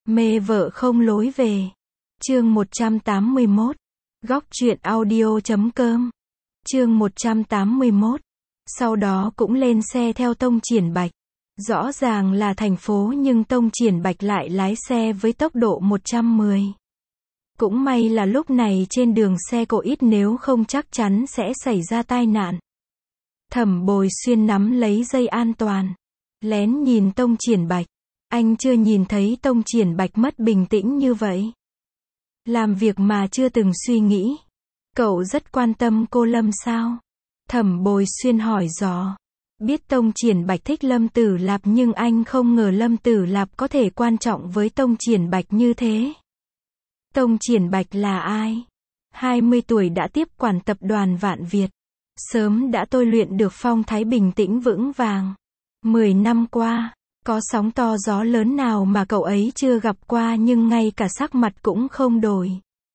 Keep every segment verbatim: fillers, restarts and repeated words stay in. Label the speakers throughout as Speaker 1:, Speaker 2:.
Speaker 1: Mê vợ không lối về. Chương một trăm tám mươi mốt. Góc truyện audio chấm com. Chương một trăm tám mươi mốt. Sau đó cũng lên xe theo Tông Triển Bạch. Rõ ràng là thành phố nhưng Tông Triển Bạch lại lái xe với tốc độ một trăm mười. Cũng may là lúc này trên đường xe cộ ít, nếu không chắc chắn sẽ xảy ra tai nạn. Thẩm Bồi Xuyên nắm lấy dây an toàn, lén nhìn Tông Triển Bạch. Anh chưa nhìn thấy Tông Triển Bạch mất bình tĩnh như vậy. Làm việc mà chưa từng suy nghĩ. Cậu rất quan tâm cô Lâm sao? Thẩm Bồi Xuyên hỏi dò. Biết Tông Triển Bạch thích Lâm Tử Lạp nhưng anh không ngờ Lâm Tử Lạp có thể quan trọng với Tông Triển Bạch như thế. Tông Triển Bạch là ai? hai mươi tuổi đã tiếp quản tập đoàn Vạn Việt. Sớm đã tôi luyện được phong thái bình tĩnh vững vàng. mười năm qua, có sóng to gió lớn nào mà cậu ấy chưa gặp qua, nhưng ngay cả sắc mặt cũng không đổi.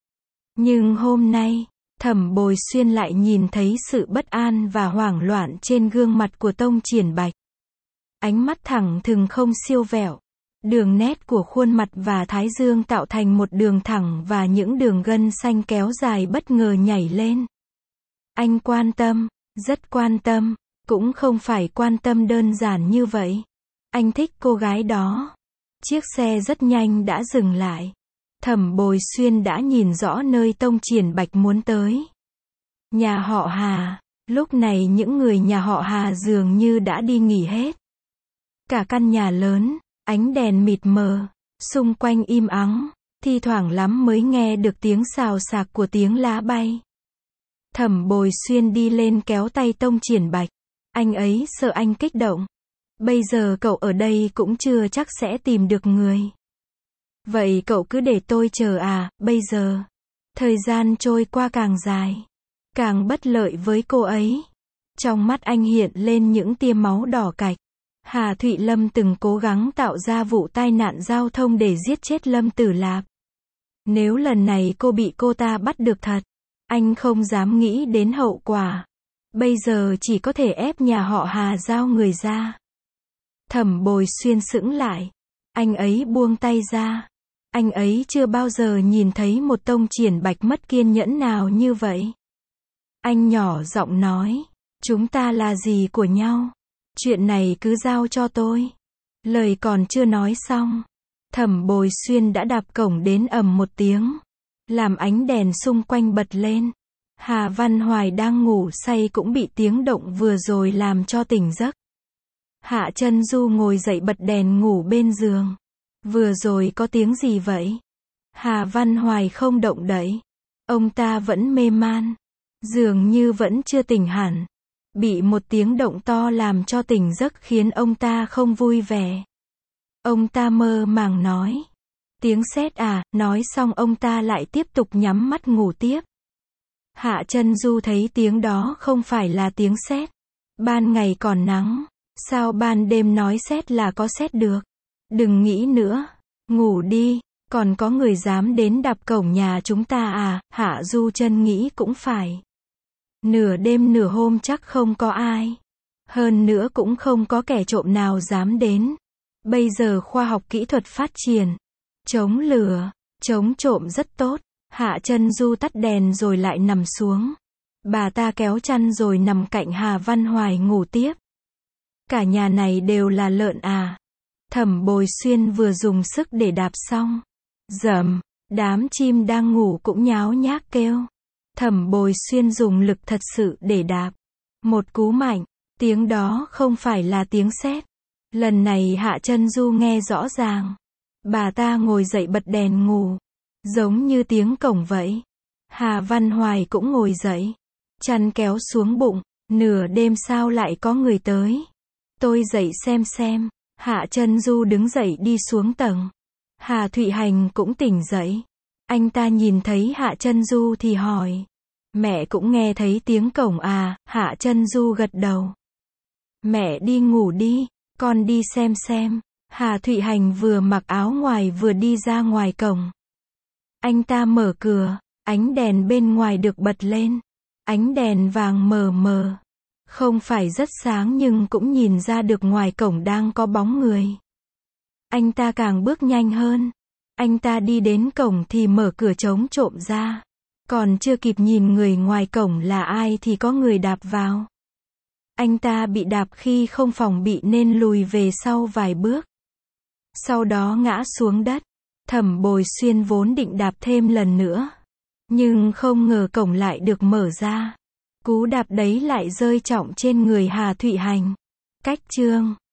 Speaker 1: Nhưng hôm nay, Thẩm Bồi Xuyên lại nhìn thấy sự bất an và hoảng loạn trên gương mặt của Tông Triển Bạch. Ánh mắt thẳng thừng không siêu vẹo. Đường nét của khuôn mặt và thái dương tạo thành một đường thẳng và những đường gân xanh kéo dài bất ngờ nhảy lên. Anh quan tâm, rất quan tâm, cũng không phải quan tâm đơn giản như vậy. Anh thích cô gái đó. Chiếc xe rất nhanh đã dừng lại. Thẩm Bồi Xuyên đã nhìn rõ nơi Tông Triển Bạch muốn tới. Nhà họ Hà. Lúc này những người nhà họ Hà dường như đã đi nghỉ hết. Cả căn nhà lớn, ánh đèn mịt mờ, xung quanh im ắng, thi thoảng lắm mới nghe được tiếng xào xạc của tiếng lá bay. Thẩm Bồi Xuyên đi lên kéo tay Tông Triển Bạch. Anh ấy sợ anh kích động. Bây giờ cậu ở đây cũng chưa chắc sẽ tìm được người. Vậy cậu cứ để tôi chờ à? Bây giờ, thời gian trôi qua càng dài, càng bất lợi với cô ấy. Trong mắt anh hiện lên những tia máu đỏ cạch. Hà Thụy Lâm từng cố gắng tạo ra vụ tai nạn giao thông để giết chết Lâm Tử Lạp. Nếu lần này cô bị cô ta bắt được thật, anh không dám nghĩ đến hậu quả. Bây giờ chỉ có thể ép nhà họ Hà giao người ra. Thẩm Bồi Xuyên sững lại. Anh ấy buông tay ra. Anh ấy chưa bao giờ nhìn thấy một Tông Triển Bạch mất kiên nhẫn nào như vậy. Anh nhỏ giọng nói, chúng ta là gì của nhau? Chuyện này cứ giao cho tôi. Lời còn chưa nói xong, Thẩm Bồi Xuyên đã đạp cổng đến ầm một tiếng, làm ánh đèn xung quanh bật lên. Hà Văn Hoài đang ngủ say cũng bị tiếng động vừa rồi làm cho tỉnh giấc. Hạ Chân Du ngồi dậy bật đèn ngủ bên giường. Vừa rồi có tiếng gì vậy? Hà Văn Hoài không động đậy. Ông ta vẫn mê man. Dường như vẫn chưa tỉnh hẳn. Bị một tiếng động to làm cho tỉnh giấc khiến ông ta không vui vẻ. Ông ta mơ màng nói. Tiếng sét à? Nói xong ông ta lại tiếp tục nhắm mắt ngủ tiếp. Hạ Chân Du thấy tiếng đó không phải là tiếng sét. Ban ngày còn nắng, sao ban đêm nói sét là có sét được? Đừng nghĩ nữa, ngủ đi, còn có người dám đến đạp cổng nhà chúng ta à? Hạ Du Chân nghĩ cũng phải. Nửa đêm nửa hôm chắc không có ai. Hơn nữa cũng không có kẻ trộm nào dám đến. Bây giờ khoa học kỹ thuật phát triển. Chống lửa, chống trộm rất tốt. Hạ Chân Du tắt đèn rồi lại nằm xuống. Bà ta kéo chăn rồi nằm cạnh Hà Văn Hoài ngủ tiếp. Cả nhà này đều là lợn à? Thẩm Bồi Xuyên vừa dùng sức để đạp xong. Rầm, đám chim đang ngủ cũng nháo nhác kêu. Thẩm Bồi Xuyên dùng lực thật sự để đạp. Một cú mạnh, tiếng đó không phải là tiếng sét. Lần này Hạ Chân Du nghe rõ ràng. Bà ta ngồi dậy bật đèn ngủ. Giống như tiếng cổng vậy. Hà Văn Hoài cũng ngồi dậy. Chăn kéo xuống bụng. Nửa đêm sao lại có người tới? Tôi dậy xem xem. Hạ Chân Du đứng dậy đi xuống tầng. Hà Thụy Hành cũng tỉnh dậy. Anh ta nhìn thấy Hạ Chân Du thì hỏi. Mẹ cũng nghe thấy tiếng cổng à? Hạ Chân Du gật đầu. Mẹ đi ngủ đi, con đi xem xem. Hà Thụy Hành vừa mặc áo ngoài vừa đi ra ngoài cổng. Anh ta mở cửa, ánh đèn bên ngoài được bật lên. Ánh đèn vàng mờ mờ. Không phải rất sáng nhưng cũng nhìn ra được ngoài cổng đang có bóng người. Anh ta càng bước nhanh hơn. Anh ta đi đến cổng thì mở cửa trống trộm ra. Còn chưa kịp nhìn người ngoài cổng là ai thì có người đạp vào. Anh ta bị đạp khi không phòng bị nên lùi về sau vài bước. Sau đó ngã xuống đất. Thẩm Bồi Xuyên vốn định đạp thêm lần nữa. Nhưng không ngờ cổng lại được mở ra. Cú đạp đấy lại rơi trọng trên người Hà Thụy Hành. Cách chương